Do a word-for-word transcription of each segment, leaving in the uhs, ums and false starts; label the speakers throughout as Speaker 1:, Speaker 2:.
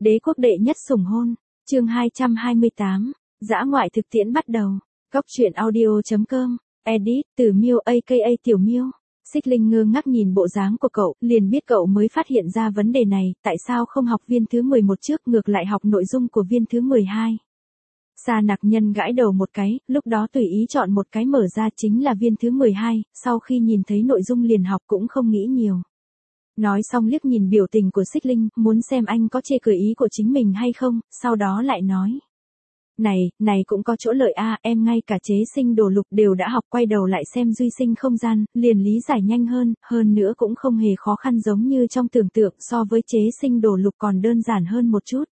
Speaker 1: Đế quốc đệ nhất sủng hôn, chương hai trăm hai mươi tám, dã ngoại thực tiễn bắt đầu. Góc truyện audio chấm com, edit, từ Miêu aka Tiểu Miêu. Xích Linh ngơ ngác nhìn bộ dáng của cậu, liền biết cậu mới phát hiện ra vấn đề này, tại sao không học viên thứ mười một trước ngược lại học nội dung của viên thứ mười hai. Sa Nặc Nhân gãi đầu một cái, lúc đó tùy ý chọn một cái mở ra chính là viên thứ mười hai, sau khi nhìn thấy nội dung liền học cũng không nghĩ nhiều. Nói xong liếc nhìn biểu tình của Xích Linh, muốn xem anh có chê cười ý của chính mình hay không, sau đó lại nói. Này, này cũng có chỗ lợi a, em ngay cả chế sinh đồ lục đều đã học, quay đầu lại xem duy sinh không gian, liền lý giải nhanh hơn, hơn nữa cũng không hề khó khăn giống như trong tưởng tượng, so với chế sinh đồ lục còn đơn giản hơn một chút.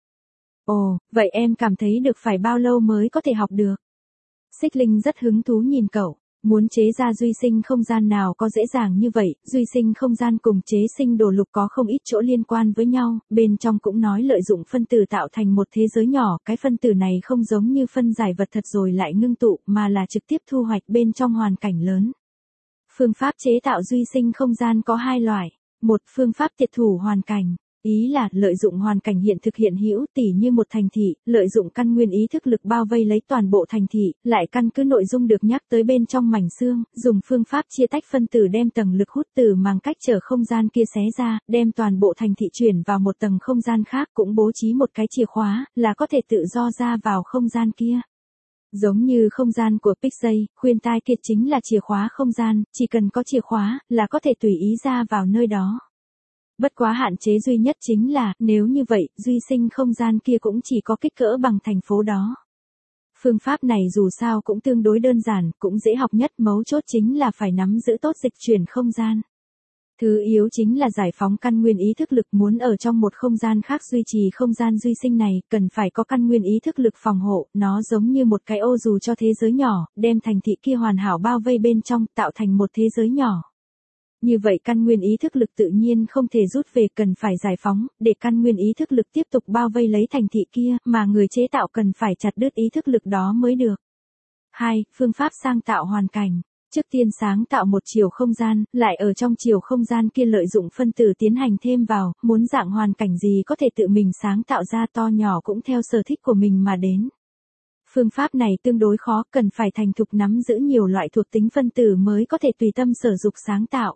Speaker 1: Ồ, vậy em cảm thấy được phải bao lâu mới có thể học được? Xích Linh rất hứng thú nhìn cậu. Muốn chế ra duy sinh không gian nào có dễ dàng như vậy, duy sinh không gian cùng chế sinh đồ lục có không ít chỗ liên quan với nhau, bên trong cũng nói lợi dụng phân tử tạo thành một thế giới nhỏ, cái phân tử này không giống như phân giải vật thật rồi lại ngưng tụ, mà là trực tiếp thu hoạch bên trong hoàn cảnh lớn. Phương pháp chế tạo duy sinh không gian có hai loại, một phương pháp tiệt thủ hoàn cảnh. Ý là lợi dụng hoàn cảnh hiện thực hiện hữu tỉ như một thành thị, lợi dụng căn nguyên ý thức lực bao vây lấy toàn bộ thành thị, lại căn cứ nội dung được nhắc tới bên trong mảnh xương, dùng phương pháp chia tách phân tử đem tầng lực hút từ màng cách trở không gian kia xé ra, đem toàn bộ thành thị chuyển vào một tầng không gian khác, cũng bố trí một cái chìa khóa, là có thể tự do ra vào không gian kia. Giống như không gian của Pixay, khuyên tai kia chính là chìa khóa không gian, chỉ cần có chìa khóa, là có thể tùy ý ra vào nơi đó. Bất quá hạn chế duy nhất chính là, nếu như vậy, duy sinh không gian kia cũng chỉ có kích cỡ bằng thành phố đó. Phương pháp này dù sao cũng tương đối đơn giản, cũng dễ học nhất, mấu chốt chính là phải nắm giữ tốt dịch chuyển không gian. Thứ yếu chính là giải phóng căn nguyên ý thức lực, muốn ở trong một không gian khác duy trì không gian duy sinh này, cần phải có căn nguyên ý thức lực phòng hộ, nó giống như một cái ô dù cho thế giới nhỏ, đem thành thị kia hoàn hảo bao vây bên trong, tạo thành một thế giới nhỏ. Như vậy căn nguyên ý thức lực tự nhiên không thể rút về, cần phải giải phóng, để căn nguyên ý thức lực tiếp tục bao vây lấy thành thị kia, mà người chế tạo cần phải chặt đứt ý thức lực đó mới được. hai. Phương pháp sáng tạo hoàn cảnh. Trước tiên sáng tạo một chiều không gian, lại ở trong chiều không gian kia lợi dụng phân tử tiến hành thêm vào, muốn dạng hoàn cảnh gì có thể tự mình sáng tạo ra, to nhỏ cũng theo sở thích của mình mà đến. Phương pháp này tương đối khó, cần phải thành thục nắm giữ nhiều loại thuộc tính phân tử mới có thể tùy tâm sở dục sáng tạo.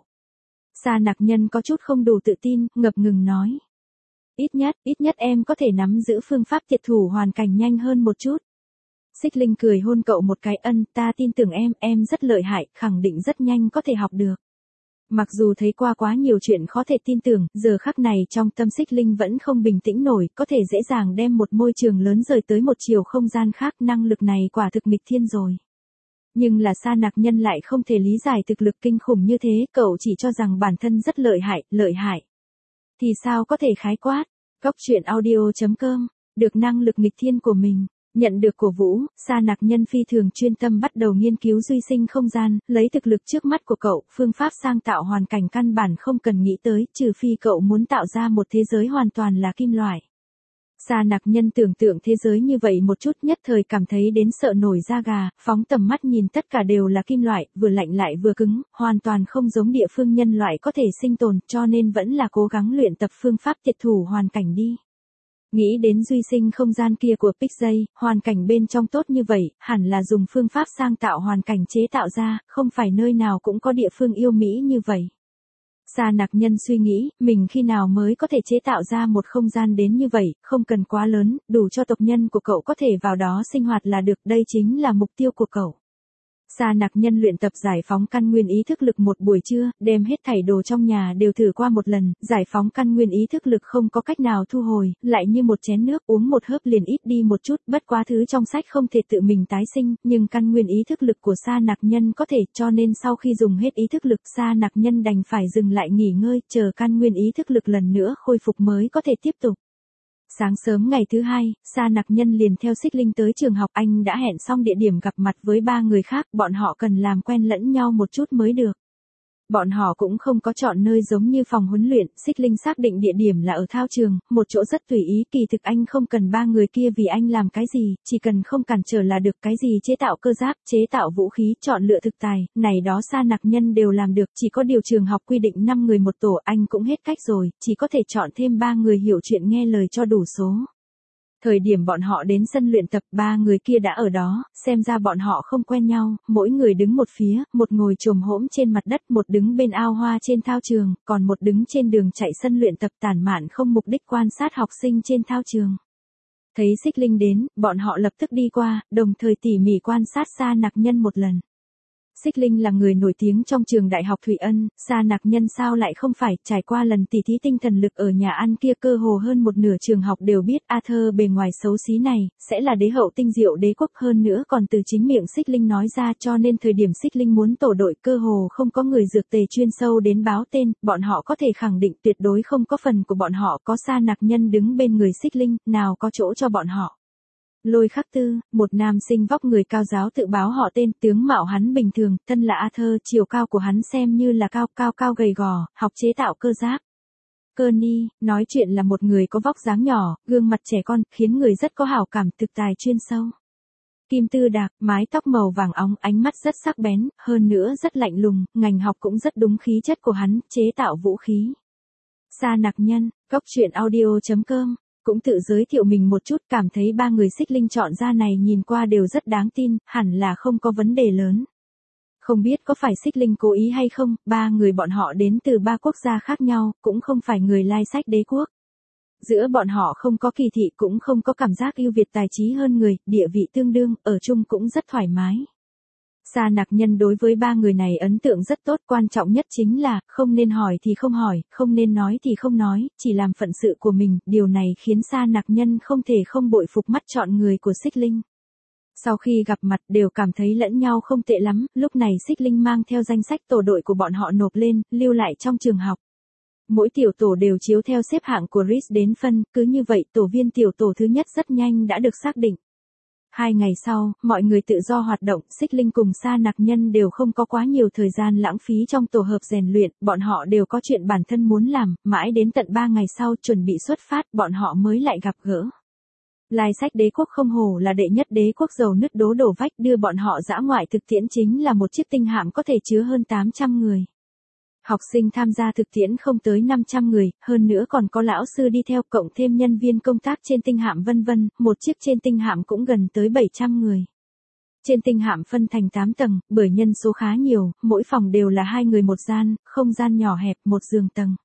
Speaker 1: Sa Nặc Nhân có chút không đủ tự tin, ngập ngừng nói. Ít nhất, ít nhất em có thể nắm giữ phương pháp tiệt thủ hoàn cảnh nhanh hơn một chút. Xích Linh cười hôn cậu một cái, ân, ta tin tưởng em, em rất lợi hại, khẳng định rất nhanh có thể học được. Mặc dù thấy qua quá nhiều chuyện khó thể tin tưởng, giờ khắc này trong tâm Xích Linh vẫn không bình tĩnh nổi, có thể dễ dàng đem một môi trường lớn rời tới một chiều không gian khác, năng lực này quả thực nghịch thiên rồi. Nhưng là Sa Nặc Nhân lại không thể lý giải thực lực kinh khủng như thế, cậu chỉ cho rằng bản thân rất lợi hại, lợi hại. Thì sao có thể khái quát? Góc truyện audio chấm com, được năng lực nghịch thiên của mình. Nhận được cổ vũ, Sa Nặc Nhân phi thường chuyên tâm bắt đầu nghiên cứu duy sinh không gian, lấy thực lực trước mắt của cậu, phương pháp sáng tạo hoàn cảnh căn bản không cần nghĩ tới, trừ phi cậu muốn tạo ra một thế giới hoàn toàn là kim loại. Sa Nặc Nhân tưởng tượng thế giới như vậy một chút, nhất thời cảm thấy đến sợ nổi da gà, phóng tầm mắt nhìn tất cả đều là kim loại, vừa lạnh lại vừa cứng, hoàn toàn không giống địa phương nhân loại có thể sinh tồn, cho nên vẫn là cố gắng luyện tập phương pháp tiệt thủ hoàn cảnh đi. Nghĩ đến duy sinh không gian kia của Pixay, hoàn cảnh bên trong tốt như vậy, hẳn là dùng phương pháp sáng tạo hoàn cảnh chế tạo ra, không phải nơi nào cũng có địa phương yêu mỹ như vậy. Sa Nặc Nhân suy nghĩ, mình khi nào mới có thể chế tạo ra một không gian đến như vậy, không cần quá lớn, đủ cho tộc nhân của cậu có thể vào đó sinh hoạt là được, đây chính là mục tiêu của cậu. Sa Nặc Nhân luyện tập giải phóng căn nguyên ý thức lực một buổi trưa, đem hết thảy đồ trong nhà đều thử qua một lần, giải phóng căn nguyên ý thức lực không có cách nào thu hồi, lại như một chén nước uống một hớp liền ít đi một chút, bất quá thứ trong sách không thể tự mình tái sinh, nhưng căn nguyên ý thức lực của Sa Nặc Nhân có thể, cho nên sau khi dùng hết ý thức lực, Sa Nặc Nhân đành phải dừng lại nghỉ ngơi, chờ căn nguyên ý thức lực lần nữa khôi phục mới có thể tiếp tục. Sáng sớm ngày thứ hai, Sa Nặc Nhân liền theo Xích Linh tới trường học, anh đã hẹn xong địa điểm gặp mặt với ba người khác, bọn họ cần làm quen lẫn nhau một chút mới được. Bọn họ cũng không có chọn nơi giống như phòng huấn luyện, Xích Linh xác định địa điểm là ở thao trường, một chỗ rất tùy ý, kỳ thực anh không cần ba người kia vì anh làm cái gì, chỉ cần không cản trở là được, cái gì chế tạo cơ giáp, chế tạo vũ khí, chọn lựa thực tài, này đó Sa Nặc Nhân đều làm được, chỉ có điều trường học quy định năm người một tổ, anh cũng hết cách rồi, chỉ có thể chọn thêm ba người hiểu chuyện nghe lời cho đủ số. Thời điểm bọn họ đến sân luyện tập, ba người kia đã ở đó, xem ra bọn họ không quen nhau, mỗi người đứng một phía, một ngồi chồm hổm trên mặt đất, một đứng bên ao hoa trên thao trường, còn một đứng trên đường chạy sân luyện tập tản mạn không mục đích quan sát học sinh trên thao trường. Thấy Xích Linh đến, bọn họ lập tức đi qua, đồng thời tỉ mỉ quan sát Sa Nặc Nhân một lần. Xích Linh là người nổi tiếng trong trường đại học Thủy Ân, Sa Nặc Nhân sao lại không phải, trải qua lần tỉ thí tinh thần lực ở nhà ăn kia cơ hồ hơn một nửa trường học đều biết Arthur bề ngoài xấu xí này, sẽ là đế hậu tinh diệu đế quốc hơn nữa còn từ chính miệng Xích Linh nói ra cho nên thời điểm Xích Linh muốn tổ đội cơ hồ không có người dược tề chuyên sâu đến báo tên, bọn họ có thể khẳng định tuyệt đối không có phần của bọn họ có Sa Nặc Nhân đứng bên người Xích Linh, nào có chỗ cho bọn họ. Lôi Khắc Tư, một nam sinh vóc người cao giáo tự báo họ tên, tướng mạo hắn bình thường, thân là Arthur, chiều cao của hắn xem như là cao cao cao gầy gò, học chế tạo cơ giáp. Kearney, nói chuyện là một người có vóc dáng nhỏ, gương mặt trẻ con, khiến người rất có hảo cảm, thực tài chuyên sâu. Kim Tư Đạc, mái tóc màu vàng óng, ánh mắt rất sắc bén, hơn nữa rất lạnh lùng, ngành học cũng rất đúng khí chất của hắn, chế tạo vũ khí. Sa Nặc Nhân, Cốc Truyện Audio chấm com cũng tự giới thiệu mình một chút, cảm thấy ba người Xích Linh chọn ra này nhìn qua đều rất đáng tin, hẳn là không có vấn đề lớn. Không biết có phải Xích Linh cố ý hay không, ba người bọn họ đến từ ba quốc gia khác nhau, cũng không phải người lai sách đế quốc. Giữa bọn họ không có kỳ thị cũng không có cảm giác ưu việt tài trí hơn người, địa vị tương đương, ở chung cũng rất thoải mái. Sa Nặc Nhân đối với ba người này ấn tượng rất tốt, quan trọng nhất chính là, không nên hỏi thì không hỏi, không nên nói thì không nói, chỉ làm phận sự của mình, điều này khiến Sa Nặc Nhân không thể không bội phục mắt chọn người của Xích Linh. Sau khi gặp mặt đều cảm thấy lẫn nhau không tệ lắm, lúc này Xích Linh mang theo danh sách tổ đội của bọn họ nộp lên, lưu lại trong trường học. Mỗi tiểu tổ đều chiếu theo xếp hạng của Rhys đến phân, cứ như vậy tổ viên tiểu tổ thứ nhất rất nhanh đã được xác định. Hai ngày sau, mọi người tự do hoạt động, Xích Linh cùng Sa Nặc Nhân đều không có quá nhiều thời gian lãng phí trong tổ hợp rèn luyện, bọn họ đều có chuyện bản thân muốn làm, mãi đến tận ba ngày sau chuẩn bị xuất phát, bọn họ mới lại gặp gỡ. Lai sách đế quốc không hổ là đệ nhất đế quốc dầu nứt đố đổ vách, đưa bọn họ dã ngoại thực tiễn chính là một chiếc tinh hạm có thể chứa hơn tám trăm người. Học sinh tham gia thực tiễn không tới năm trăm người, hơn nữa còn có lão sư đi theo, cộng thêm nhân viên công tác trên tinh hạm vân vân, một chiếc trên tinh hạm cũng gần tới bảy trăm người. Trên tinh hạm phân thành tám tầng, bởi nhân số khá nhiều, mỗi phòng đều là hai người một gian, không gian nhỏ hẹp, một giường tầng.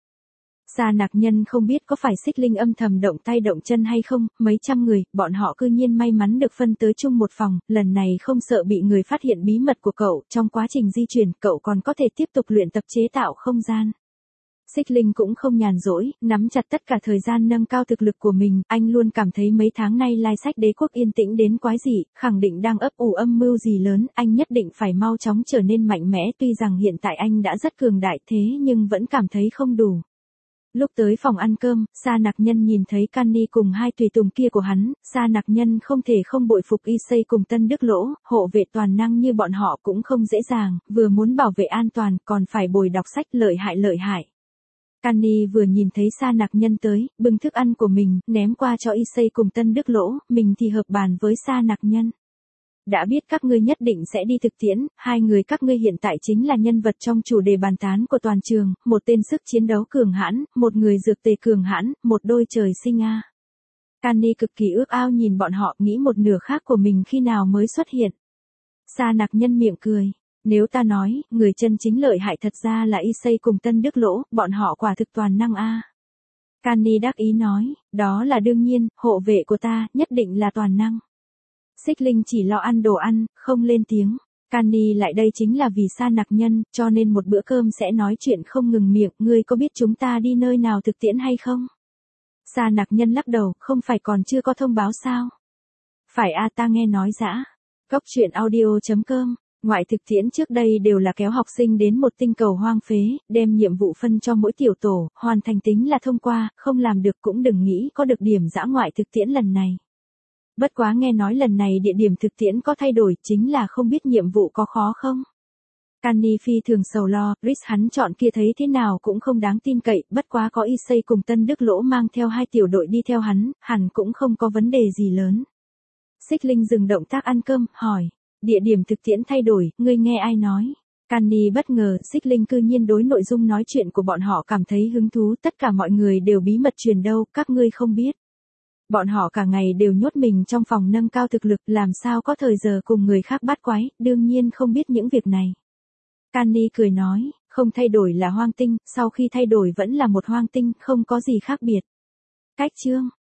Speaker 1: Sa Nặc Nhân không biết có phải Xích Linh âm thầm động tay động chân hay không, mấy trăm người, bọn họ cư nhiên may mắn được phân tới chung một phòng, lần này không sợ bị người phát hiện bí mật của cậu, trong quá trình di chuyển, cậu còn có thể tiếp tục luyện tập chế tạo không gian. Xích Linh cũng không nhàn rỗi, nắm chặt tất cả thời gian nâng cao thực lực của mình, anh luôn cảm thấy mấy tháng nay lai sách đế quốc yên tĩnh đến quái dị, khẳng định đang ấp ủ âm mưu gì lớn, anh nhất định phải mau chóng trở nên mạnh mẽ, tuy rằng hiện tại anh đã rất cường đại thế nhưng vẫn cảm thấy không đủ. Lúc tới phòng ăn cơm, Sa Nặc Nhân nhìn thấy Canny cùng hai tùy tùng kia của hắn, Sa Nặc Nhân không thể không bội phục Issei cùng Tân Đức Lỗ, hộ vệ toàn năng như bọn họ cũng không dễ dàng, vừa muốn bảo vệ an toàn còn phải bồi đọc sách lợi hại lợi hại. Canny vừa nhìn thấy Sa Nặc Nhân tới, bưng thức ăn của mình, ném qua cho Issei cùng Tân Đức Lỗ, mình thì hợp bàn với Sa Nặc Nhân. Đã biết các ngươi nhất định sẽ đi thực tiễn, hai người các ngươi hiện tại chính là nhân vật trong chủ đề bàn tán của toàn trường, một tên sức chiến đấu cường hãn, một người dược tề cường hãn, một đôi trời sinh a. Canny cực kỳ ước ao nhìn bọn họ, nghĩ một nửa khác của mình khi nào mới xuất hiện. Sa Nặc Nhân miệng cười. Nếu ta nói, người chân chính lợi hại thật ra là Issei cùng Tân Đức Lỗ, bọn họ quả thực toàn năng a. Canny đắc ý nói, đó là đương nhiên, hộ vệ của ta, nhất định là toàn năng. Xích Linh chỉ lo ăn đồ ăn, không lên tiếng. Canny lại đây chính là vì Sa Nặc Nhân, cho nên một bữa cơm sẽ nói chuyện không ngừng miệng, ngươi có biết chúng ta đi nơi nào thực tiễn hay không? Sa Nặc Nhân lắc đầu, không phải còn chưa có thông báo sao? Phải a, ta nghe nói dã. Cốc Truyện Audio chấm com, ngoại thực tiễn trước đây đều là kéo học sinh đến một tinh cầu hoang phế, đem nhiệm vụ phân cho mỗi tiểu tổ, hoàn thành tính là thông qua, không làm được cũng đừng nghĩ có được điểm dã ngoại thực tiễn lần này. Bất quá nghe nói lần này địa điểm thực tiễn có thay đổi, chính là không biết nhiệm vụ có khó không? Canny phi thường sầu lo, Rhys hắn chọn kia thấy thế nào cũng không đáng tin cậy, bất quá có Issei cùng Tân Đức Lỗ mang theo hai tiểu đội đi theo hắn, hẳn cũng không có vấn đề gì lớn. Xích Linh dừng động tác ăn cơm, hỏi, địa điểm thực tiễn thay đổi, ngươi nghe ai nói? Canny bất ngờ, Xích Linh cư nhiên đối nội dung nói chuyện của bọn họ cảm thấy hứng thú, tất cả mọi người đều bí mật truyền đâu, các ngươi không biết. Bọn họ cả ngày đều nhốt mình trong phòng nâng cao thực lực, làm sao có thời giờ cùng người khác bắt quái, đương nhiên không biết những việc này. Canny cười nói, không thay đổi là hoang tinh, sau khi thay đổi vẫn là một hoang tinh, không có gì khác biệt. Cách chương